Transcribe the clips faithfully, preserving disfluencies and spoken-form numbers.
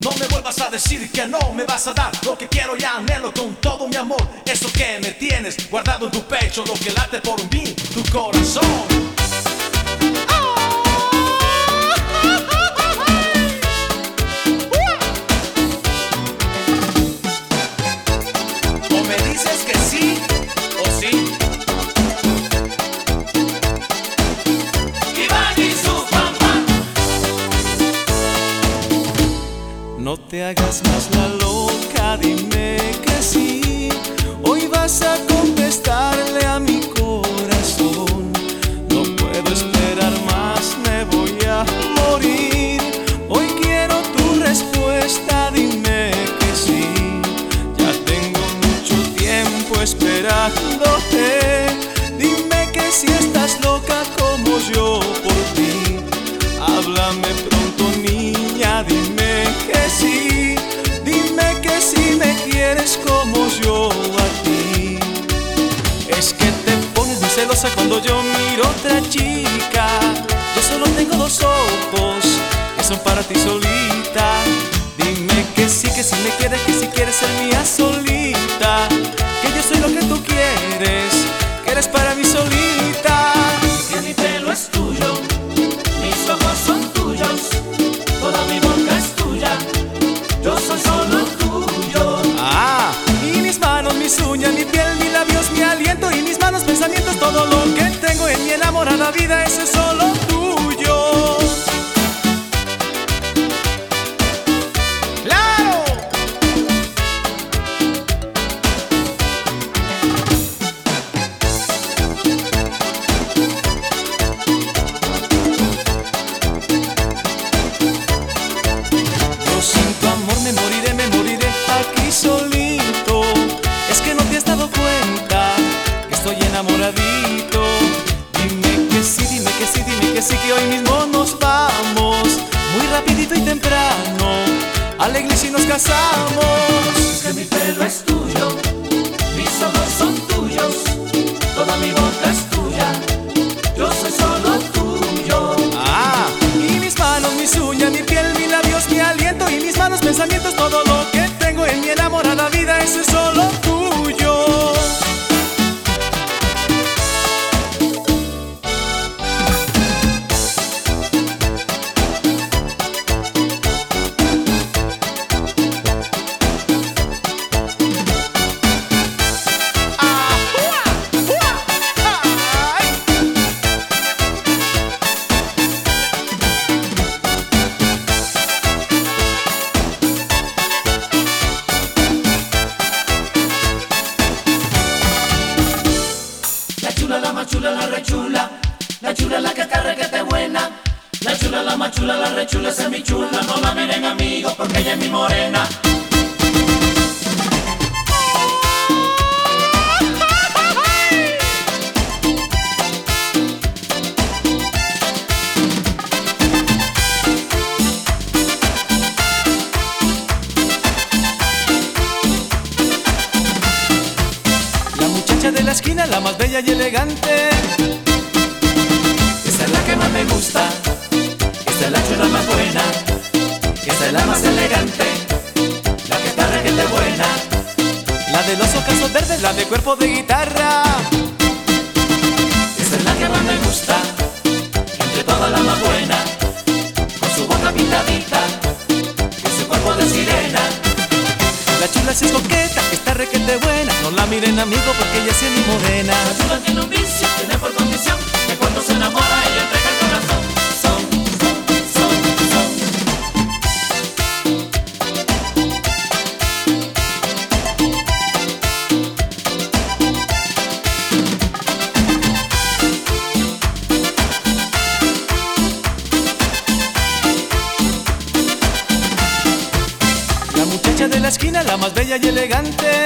No me vuelvas a decir que no me vas a dar lo que quiero y anhelo con todo mi amor. Eso que me tienes guardado en tu pecho, lo que late por mí, tu corazón. O me dices que sí o sí. No te hagas más la loca, dime que sí. Hoy vas a contestarle a mi corazón. No puedo esperar más, me voy a morir. Hoy quiero tu respuesta, dime que sí. Ya tengo mucho tiempo esperándote. Dime que si estás loca como yo por ti. Háblame pronto, niña, dime que sí. Dime que si me quieres como yo a ti. Es que te pones muy celosa cuando yo miro a otra chica. Yo solo tengo dos ojos que son para ti solita. Dime que sí, que si me quieres, que si quieres ser mía solita. Que yo soy lo que tú quieres, que eres para mí solita. Es que mi pelo es tuyo, mis ojos son tuyos, toda mi boca es tuya, yo soy solo tuyo. Ah, y mis manos, mis uñas, mi piel, mis labios, mi aliento y mis manos, pensamientos, todo lo que tengo en mi enamorada vida, eso es solo tuyo. ¡Claro! Yo sin tu amor me moriré, me moriré aquí solito. Es que no te has dado cuenta que estoy enamoradito. Dime que sí, dime que sí, dime que sí, que hoy mismo nos vamos, muy rapidito y temprano, a la iglesia y nos casamos. Es que mi pelo es tuyo, mis ojos son tuyos, toda mi boca es tuya, yo soy solo tuyo. Ah, y mis manos, mis uñas, mi piel, mis labios, mi aliento y mis manos, pensamientos, todo lo que tengo en mi enamorada vida, eso es solo tuyo. La chula, la más chula, la rechula, la chula, la que está requete buena. La chula, la más chula, la rechula, esa es mi chula. No la miren amigos porque ella es mi morena. La muchacha de la esquina, la más bella y elegante. Esa es la que más me gusta, esta es la chula más buena, esta es la más elegante, la que está requete buena. La de los ojos verdes, la de cuerpo de guitarra. Esa es la que más me gusta, entre todas la más buena, con su boca pintadita, con su cuerpo de sirena. La chula sí es coqueta, está requete buena. No la miren amigo porque ella sí es mi morena. La chula tiene un vicio, tiene por condición que cuando se enamora ella entrega el corazón. Son, son, son, son. La muchacha de la esquina, la más bella y elegante.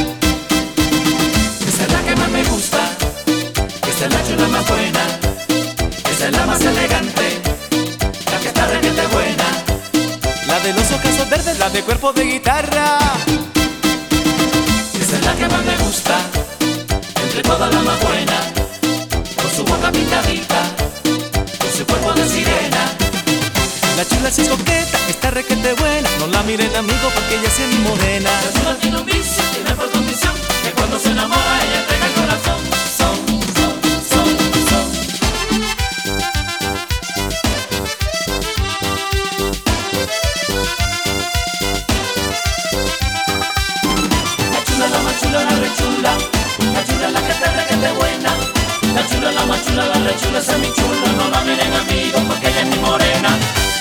Esa es la que más me gusta, esta es la chula más buena, esta es la más elegante, la que está requete buena. La de los ojos verdes, la de cuerpo de guitarra. Esa es la que más me gusta, entre todas la más buena, con su boca pintadita, con su cuerpo de sirena. La chula sí es coqueta, está requete buena. No la miren amigo porque ella es mi morena. La chula tiene un vicio, tiene por condición que cuando se enamora ella entrega el corazón. Son, son, son, son. La chula, la más chula, la rechula. La chula, la que te requete buena. La chula, la más chula, la rechula, esa es mi chula. No la miren amigos porque ella es mi morena.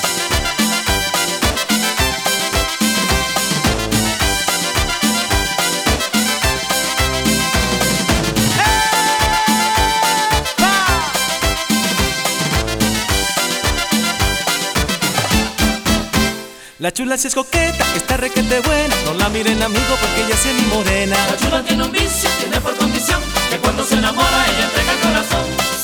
La chula sí es coqueta, está requete buena. No la miren amigo porque ella es mi morena. La chula tiene un vicio, tiene por condición que cuando se enamora ella entrega el corazón.